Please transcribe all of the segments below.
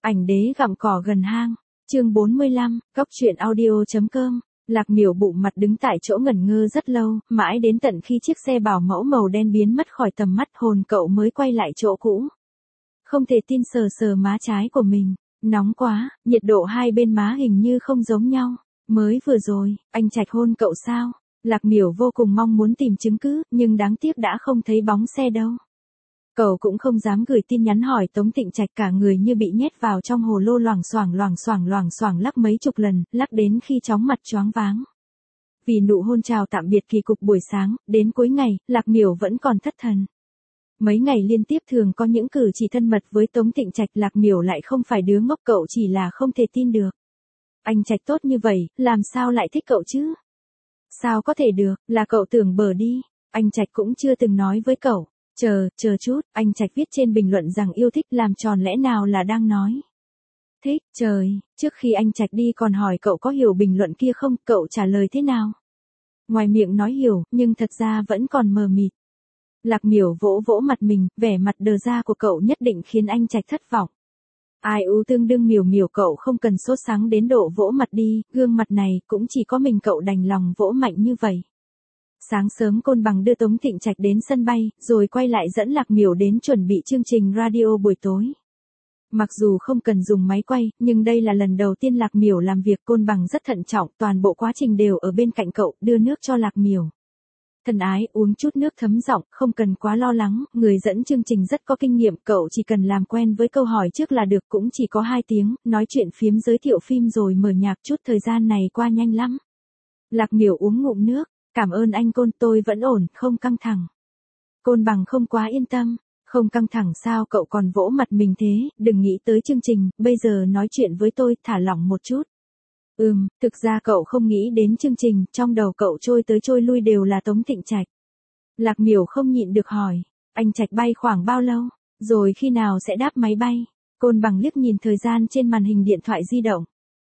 Ảnh đế gặm cỏ gần hang. Chương 45, Góc truyện audio.com. Lạc Miểu bụng mặt đứng tại chỗ ngẩn ngơ rất lâu, mãi đến tận khi chiếc xe bảo mẫu màu đen biến mất khỏi tầm mắt hồn cậu mới quay lại chỗ cũ. Không thể tin sờ sờ má trái của mình. Nóng quá, nhiệt độ hai bên má hình như không giống nhau. Mới vừa rồi, anh Trạch hôn cậu sao? Lạc Miểu vô cùng mong muốn tìm chứng cứ, nhưng đáng tiếc đã không thấy bóng xe đâu. Cậu cũng không dám gửi tin nhắn hỏi Tống Tịnh Trạch, cả người như bị nhét vào trong hồ lô loảng xoảng lắc mấy chục lần, lắc đến khi chóng mặt choáng váng. Vì nụ hôn chào tạm biệt kỳ cục buổi sáng, đến cuối ngày, Lạc Miểu vẫn còn thất thần. Mấy ngày liên tiếp thường có những cử chỉ thân mật với Tống Tịnh Trạch, Lạc Miểu lại không phải đứa ngốc, cậu chỉ là không thể tin được. Anh Trạch tốt như vậy, làm sao lại thích cậu chứ? Sao có thể được, là cậu tưởng bờ đi, anh Trạch cũng chưa từng nói với cậu. Chờ chút, anh Trạch viết trên bình luận rằng yêu thích, làm tròn lẽ nào là đang nói thích, trời, trước khi anh Trạch đi còn hỏi cậu có hiểu bình luận kia không, cậu trả lời thế nào? Ngoài miệng nói hiểu, nhưng thật ra vẫn còn mờ mịt. Lạc Miểu vỗ vỗ mặt mình, vẻ mặt đờ ra của cậu nhất định khiến anh Trạch thất vọng. Ai u tương đương Miểu cậu không cần sốt sắng đến độ vỗ mặt đi, gương mặt này cũng chỉ có mình cậu đành lòng vỗ mạnh như vậy. Sáng sớm Côn Bằng đưa Tống Tịnh Trạch đến sân bay, rồi quay lại dẫn Lạc Miểu đến chuẩn bị chương trình radio buổi tối. Mặc dù không cần dùng máy quay, nhưng đây là lần đầu tiên Lạc Miểu làm việc, Côn Bằng rất thận trọng, toàn bộ quá trình đều ở bên cạnh cậu, đưa nước cho Lạc Miểu. Thân ái, uống chút nước thấm giọng, không cần quá lo lắng, người dẫn chương trình rất có kinh nghiệm, cậu chỉ cần làm quen với câu hỏi trước là được, cũng chỉ có 2 tiếng, nói chuyện phiếm giới thiệu phim rồi mở nhạc chút, thời gian này qua nhanh lắm. Lạc Miểu uống ngụm nước. Cảm ơn anh Côn, tôi vẫn ổn, không căng thẳng. Côn Bằng không quá yên tâm. Không căng thẳng sao, cậu còn vỗ mặt mình thế, đừng nghĩ tới chương trình, bây giờ nói chuyện với tôi, thả lỏng một chút. Thực ra cậu không nghĩ đến chương trình, trong đầu cậu trôi tới trôi lui đều là Tống Tịnh Trạch. Lạc Miểu không nhịn được hỏi, anh Trạch bay khoảng bao lâu, rồi khi nào sẽ đáp máy bay? Côn Bằng liếc nhìn thời gian trên màn hình điện thoại di động.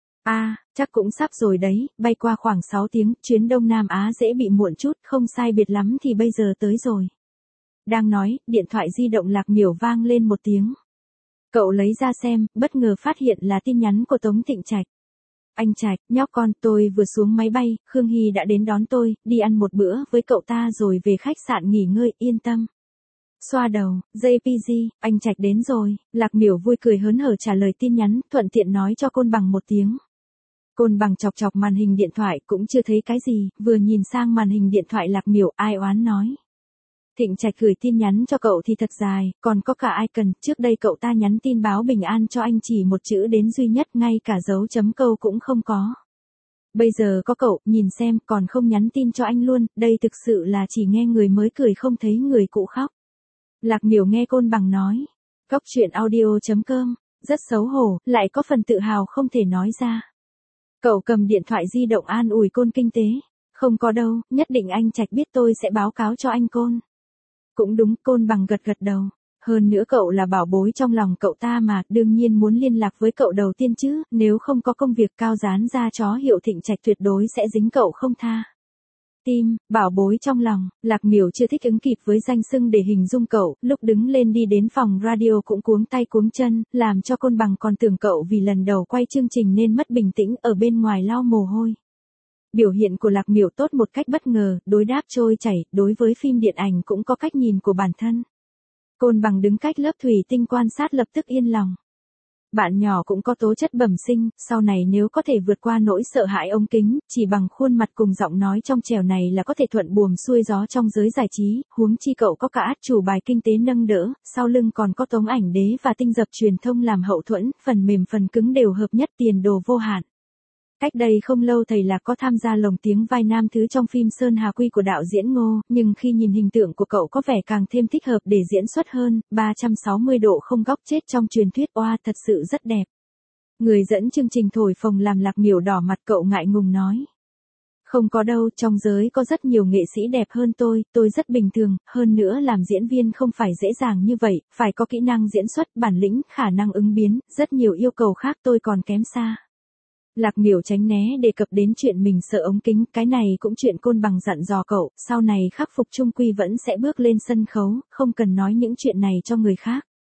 Chắc cũng sắp rồi đấy, bay qua khoảng 6 tiếng, chuyến Đông Nam Á dễ bị muộn chút, không sai biệt lắm thì bây giờ tới rồi. Đang nói, điện thoại di động Lạc Miểu vang lên một tiếng. Cậu lấy ra xem, bất ngờ phát hiện là tin nhắn của Tống Tịnh Trạch. Anh Trạch, nhóc con, tôi vừa xuống máy bay, Khương Hy đã đến đón tôi, đi ăn một bữa với cậu ta rồi về khách sạn nghỉ ngơi, yên tâm. Xoa đầu, JPG, anh Trạch đến rồi, Lạc Miểu vui cười hớn hở trả lời tin nhắn, thuận tiện nói cho Côn Bằng một tiếng. Côn Bằng chọc chọc màn hình điện thoại cũng chưa thấy cái gì, vừa nhìn sang màn hình điện thoại Lạc Miểu ai oán nói. Thịnh Trạch gửi tin nhắn cho cậu thì thật dài, còn có cả icon, trước đây cậu ta nhắn tin báo bình an cho anh chỉ một chữ đến duy nhất, ngay cả dấu chấm câu cũng không có. Bây giờ có cậu, nhìn xem, còn không nhắn tin cho anh luôn, đây thực sự là chỉ nghe người mới cười không thấy người cũ khóc. Lạc Miểu nghe Côn Bằng nói. Góc truyện audio.com, rất xấu hổ, lại có phần tự hào không thể nói ra. Cậu cầm điện thoại di động an ủi Côn kinh tế. Không có đâu, nhất định anh Trạch biết tôi sẽ báo cáo cho anh Côn. Cũng đúng, Côn Bằng gật đầu. Hơn nữa cậu là bảo bối trong lòng cậu ta mà, đương nhiên muốn liên lạc với cậu đầu tiên chứ, nếu không có công việc cao dán ra chó hiệu Thịnh Trạch tuyệt đối sẽ dính cậu không tha. Tim, bảo bối trong lòng, Lạc Miểu chưa thích ứng kịp với danh xưng để hình dung cậu, lúc đứng lên đi đến phòng radio cũng cuống tay cuống chân, làm cho Côn Bằng còn tưởng cậu vì lần đầu quay chương trình nên mất bình tĩnh, ở bên ngoài lau mồ hôi. Biểu hiện của Lạc Miểu tốt một cách bất ngờ, đối đáp trôi chảy, đối với phim điện ảnh cũng có cách nhìn của bản thân. Côn Bằng đứng cách lớp thủy tinh quan sát lập tức yên lòng. Bạn nhỏ cũng có tố chất bẩm sinh, sau này nếu có thể vượt qua nỗi sợ hãi ống kính, chỉ bằng khuôn mặt cùng giọng nói trong trẻo này là có thể thuận buồm xuôi gió trong giới giải trí, huống chi cậu có cả át chủ bài kinh tế nâng đỡ, sau lưng còn có Tống Ảnh Đế và tinh dập truyền thông làm hậu thuẫn, phần mềm phần cứng đều hợp nhất, tiền đồ vô hạn. Cách đây không lâu thầy Lạc có tham gia lồng tiếng vai nam thứ trong phim Sơn Hà Quy của đạo diễn Ngô, nhưng khi nhìn hình tượng của cậu có vẻ càng thêm thích hợp để diễn xuất hơn, 360 độ không góc chết trong truyền thuyết, thật sự rất đẹp. Người dẫn chương trình thổi phồng làm Lạc Miểu đỏ mặt, cậu ngại ngùng nói. Không có đâu, trong giới có rất nhiều nghệ sĩ đẹp hơn tôi rất bình thường, hơn nữa làm diễn viên không phải dễ dàng như vậy, phải có kỹ năng diễn xuất, bản lĩnh, khả năng ứng biến, rất nhiều yêu cầu khác tôi còn kém xa. Lạc Miểu tránh né đề cập đến chuyện mình sợ ống kính, cái này cũng chuyện Côn Bằng dặn dò cậu, sau này khắc phục chung quy vẫn sẽ bước lên sân khấu, không cần nói những chuyện này cho người khác.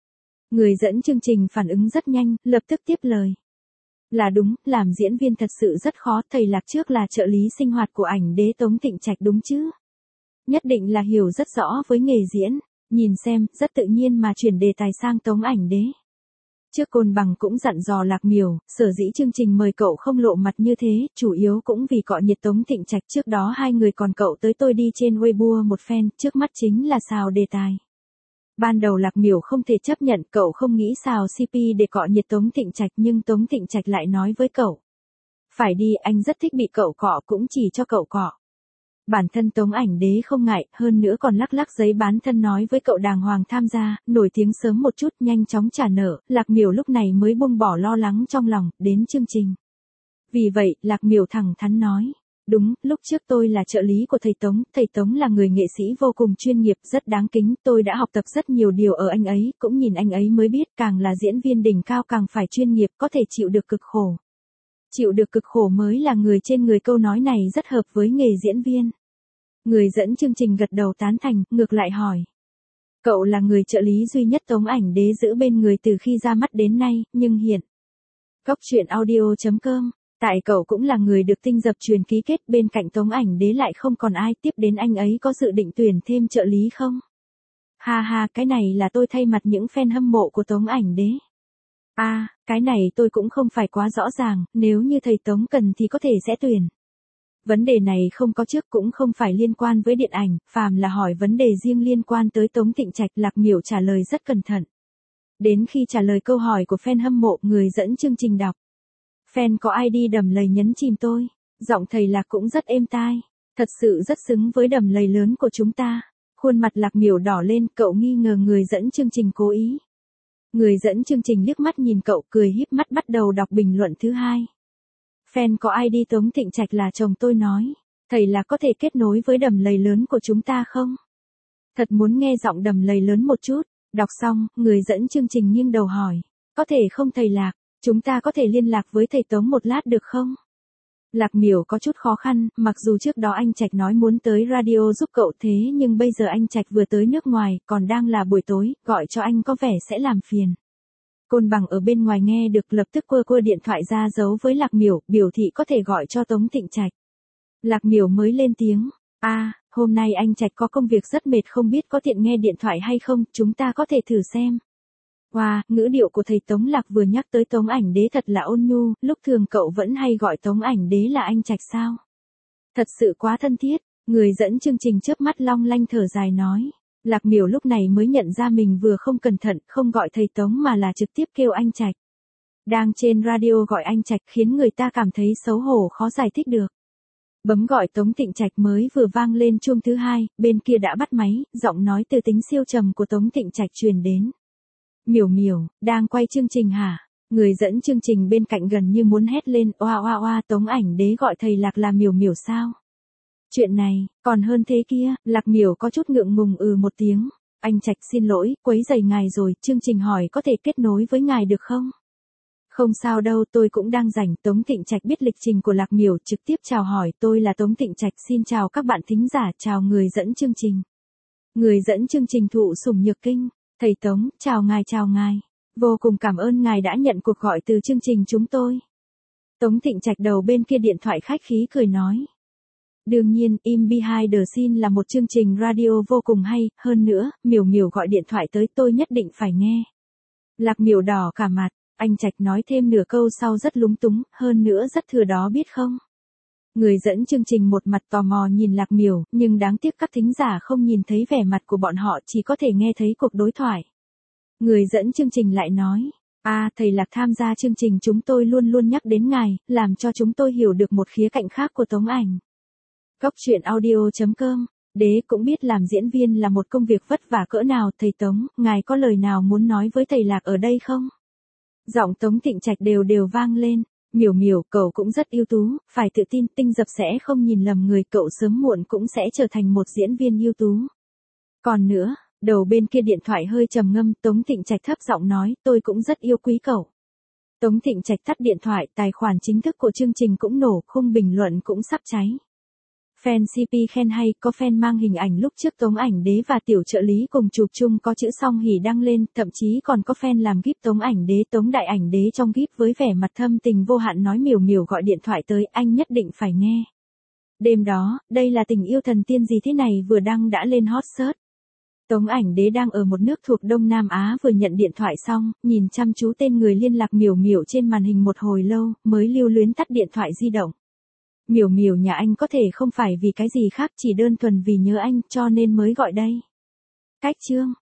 Người dẫn chương trình phản ứng rất nhanh, lập tức tiếp lời. Là đúng, làm diễn viên thật sự rất khó, thầy Lạc trước là trợ lý sinh hoạt của ảnh đế Tống Tịnh Trạch đúng chứ? Nhất định là hiểu rất rõ với nghề diễn, nhìn xem, rất tự nhiên mà chuyển đề tài sang Tống ảnh đế. Trước Côn Bằng cũng dặn dò Lạc Miểu, sở dĩ chương trình mời cậu không lộ mặt như thế, chủ yếu cũng vì cọ nhiệt Tống Tịnh Trạch, trước đó hai người còn cậu tới tôi đi trên Weibo một phen, trước mắt chính là xào đề tài. Ban đầu Lạc Miểu không thể chấp nhận, cậu không nghĩ xào CP để cọ nhiệt Tống Tịnh Trạch, nhưng Tống Tịnh Trạch lại nói với cậu. Phải đi, anh rất thích bị cậu cọ, cũng chỉ cho cậu cọ. Bản thân Tống ảnh đế không ngại, hơn nữa còn lắc lắc giấy bán thân nói với cậu đàng hoàng tham gia, nổi tiếng sớm một chút, nhanh chóng trả nợ, Lạc Miểu lúc này mới buông bỏ lo lắng trong lòng, đến chương trình. Vì vậy, Lạc Miểu thẳng thắn nói. Đúng, lúc trước tôi là trợ lý của thầy Tống là người nghệ sĩ vô cùng chuyên nghiệp, rất đáng kính, tôi đã học tập rất nhiều điều ở anh ấy, cũng nhìn anh ấy mới biết, càng là diễn viên đỉnh cao càng phải chuyên nghiệp, có thể chịu được cực khổ. Chịu được cực khổ mới là người trên người, câu nói này rất hợp với nghề diễn viên. Người dẫn chương trình gật đầu tán thành, ngược lại hỏi. Cậu là người trợ lý duy nhất Tống ảnh đế giữ bên người từ khi ra mắt đến nay, nhưng hiện. Cóc truyện audio.com, tại cậu cũng là người được tinh dập truyền ký kết, bên cạnh Tống ảnh đế lại không còn ai, tiếp đến anh ấy có dự định tuyển thêm trợ lý không? Ha ha, cái này là tôi thay mặt những fan hâm mộ của Tống ảnh đế. Cái này tôi cũng không phải quá rõ ràng, nếu như thầy Tống cần thì có thể sẽ tuyển. Vấn đề này không có trước, cũng không phải liên quan với điện ảnh, phàm là hỏi vấn đề riêng liên quan tới Tống Tịnh Trạch, Lạc Miểu trả lời rất cẩn thận. Đến khi trả lời câu hỏi của fan hâm mộ, người dẫn chương trình đọc. Fan có ID đầm lầy nhấn chìm tôi, giọng thầy Lạc cũng rất êm tai, thật sự rất xứng với đầm lầy lớn của chúng ta. Khuôn mặt Lạc Miểu đỏ lên, cậu nghi ngờ người dẫn chương trình cố ý. Người dẫn chương trình liếc mắt nhìn cậu, cười híp mắt bắt đầu đọc bình luận thứ hai. Fan có ID Tống Tịnh Trạch là chồng tôi nói, thầy là có thể kết nối với đầm lầy lớn của chúng ta không? Thật muốn nghe giọng đầm lầy lớn một chút. Đọc xong, người dẫn chương trình nghiêng đầu hỏi, có thể không thầy Lạc, chúng ta có thể liên lạc với thầy Tống một lát được không? Lạc Miểu có chút khó khăn, mặc dù trước đó anh Trạch nói muốn tới radio giúp cậu, thế nhưng bây giờ anh Trạch vừa tới nước ngoài, còn đang là buổi tối, gọi cho anh có vẻ sẽ làm phiền. Côn Bằng ở bên ngoài nghe được lập tức quơ điện thoại ra giấu với Lạc Miểu, biểu thị có thể gọi cho Tống Tịnh Trạch. Lạc Miểu mới lên tiếng, hôm nay anh Trạch có công việc rất mệt, không biết có tiện nghe điện thoại hay không, chúng ta có thể thử xem. Wow, ngữ điệu của thầy Tống Lạc vừa nhắc tới Tống ảnh đế thật là ôn nhu, lúc thường cậu vẫn hay gọi Tống ảnh đế là anh Trạch sao? Thật sự quá thân thiết, người dẫn chương trình chớp mắt long lanh thở dài nói. Lạc Miểu lúc này mới nhận ra mình vừa không cẩn thận, không gọi thầy Tống mà là trực tiếp kêu anh Trạch. Đang trên radio gọi anh Trạch khiến người ta cảm thấy xấu hổ khó giải thích được. Bấm gọi Tống Tịnh Trạch mới vừa vang lên chuông thứ hai, bên kia đã bắt máy, giọng nói từ tính siêu trầm của Tống Tịnh Trạch truyền đến. Miểu, đang quay chương trình hả? Người dẫn chương trình bên cạnh gần như muốn hét lên, oa, Tống ảnh đế gọi thầy Lạc là Miểu sao? Chuyện này, còn hơn thế kia, Lạc Miểu có chút ngượng ngùng một tiếng. Anh Trạch xin lỗi, quấy rầy ngài rồi, chương trình hỏi có thể kết nối với ngài được không? Không sao đâu, tôi cũng đang rảnh. Tống Tịnh Trạch biết lịch trình của Lạc Miểu, trực tiếp chào hỏi, tôi là Tống Tịnh Trạch, xin chào các bạn thính giả, chào người dẫn chương trình. Người dẫn chương trình thụ sủng nhược kinh, thầy Tống, chào ngài. Vô cùng cảm ơn ngài đã nhận cuộc gọi từ chương trình chúng tôi. Tống Tịnh Trạch đầu bên kia điện thoại khách khí cười nói. Đương nhiên, In Behind the Scene là một chương trình radio vô cùng hay, hơn nữa, Miểu gọi điện thoại tới tôi nhất định phải nghe. Lạc Miểu đỏ cả mặt, anh Trạch nói thêm nửa câu sau rất lúng túng, hơn nữa rất thừa đó biết không? Người dẫn chương trình một mặt tò mò nhìn Lạc Miểu, nhưng đáng tiếc các thính giả không nhìn thấy vẻ mặt của bọn họ, chỉ có thể nghe thấy cuộc đối thoại. Người dẫn chương trình lại nói, thầy Lạc tham gia chương trình chúng tôi luôn nhắc đến ngài, làm cho chúng tôi hiểu được một khía cạnh khác của Tống ảnh. Cóc truyện audio.com, đế cũng biết làm diễn viên là một công việc vất vả cỡ nào, thầy Tống, ngài có lời nào muốn nói với thầy Lạc ở đây không? Giọng Tống Tịnh Trạch đều vang lên, Miểu, cậu cũng rất ưu tú, phải tự tin, tinh dập sẽ không nhìn lầm người, cậu sớm muộn cũng sẽ trở thành một diễn viên ưu tú. Còn nữa, đầu bên kia điện thoại hơi trầm ngâm, Tống Tịnh Trạch thấp giọng nói, tôi cũng rất yêu quý cậu. Tống Tịnh Trạch tắt điện thoại, tài khoản chính thức của chương trình cũng nổ, khung bình luận cũng sắp cháy. Fan CP khen hay, có fan mang hình ảnh lúc trước Tống Ảnh Đế và tiểu trợ lý cùng chụp chung có chữ song hỉ đăng lên, thậm chí còn có fan làm gif Tống Ảnh Đế, Tống Đại Ảnh Đế trong gif với vẻ mặt thâm tình vô hạn nói Miểu Miểu gọi điện thoại tới, anh nhất định phải nghe. Đêm đó, đây là tình yêu thần tiên gì thế này vừa đăng đã lên hot search. Tống Ảnh Đế đang ở một nước thuộc Đông Nam Á vừa nhận điện thoại xong, nhìn chăm chú tên người liên lạc Miểu Miểu trên màn hình một hồi lâu, mới lưu luyến tắt điện thoại di động. Miểu Miểu nhà anh có thể không phải vì cái gì khác, chỉ đơn thuần vì nhớ anh cho nên mới gọi đây. Cách chương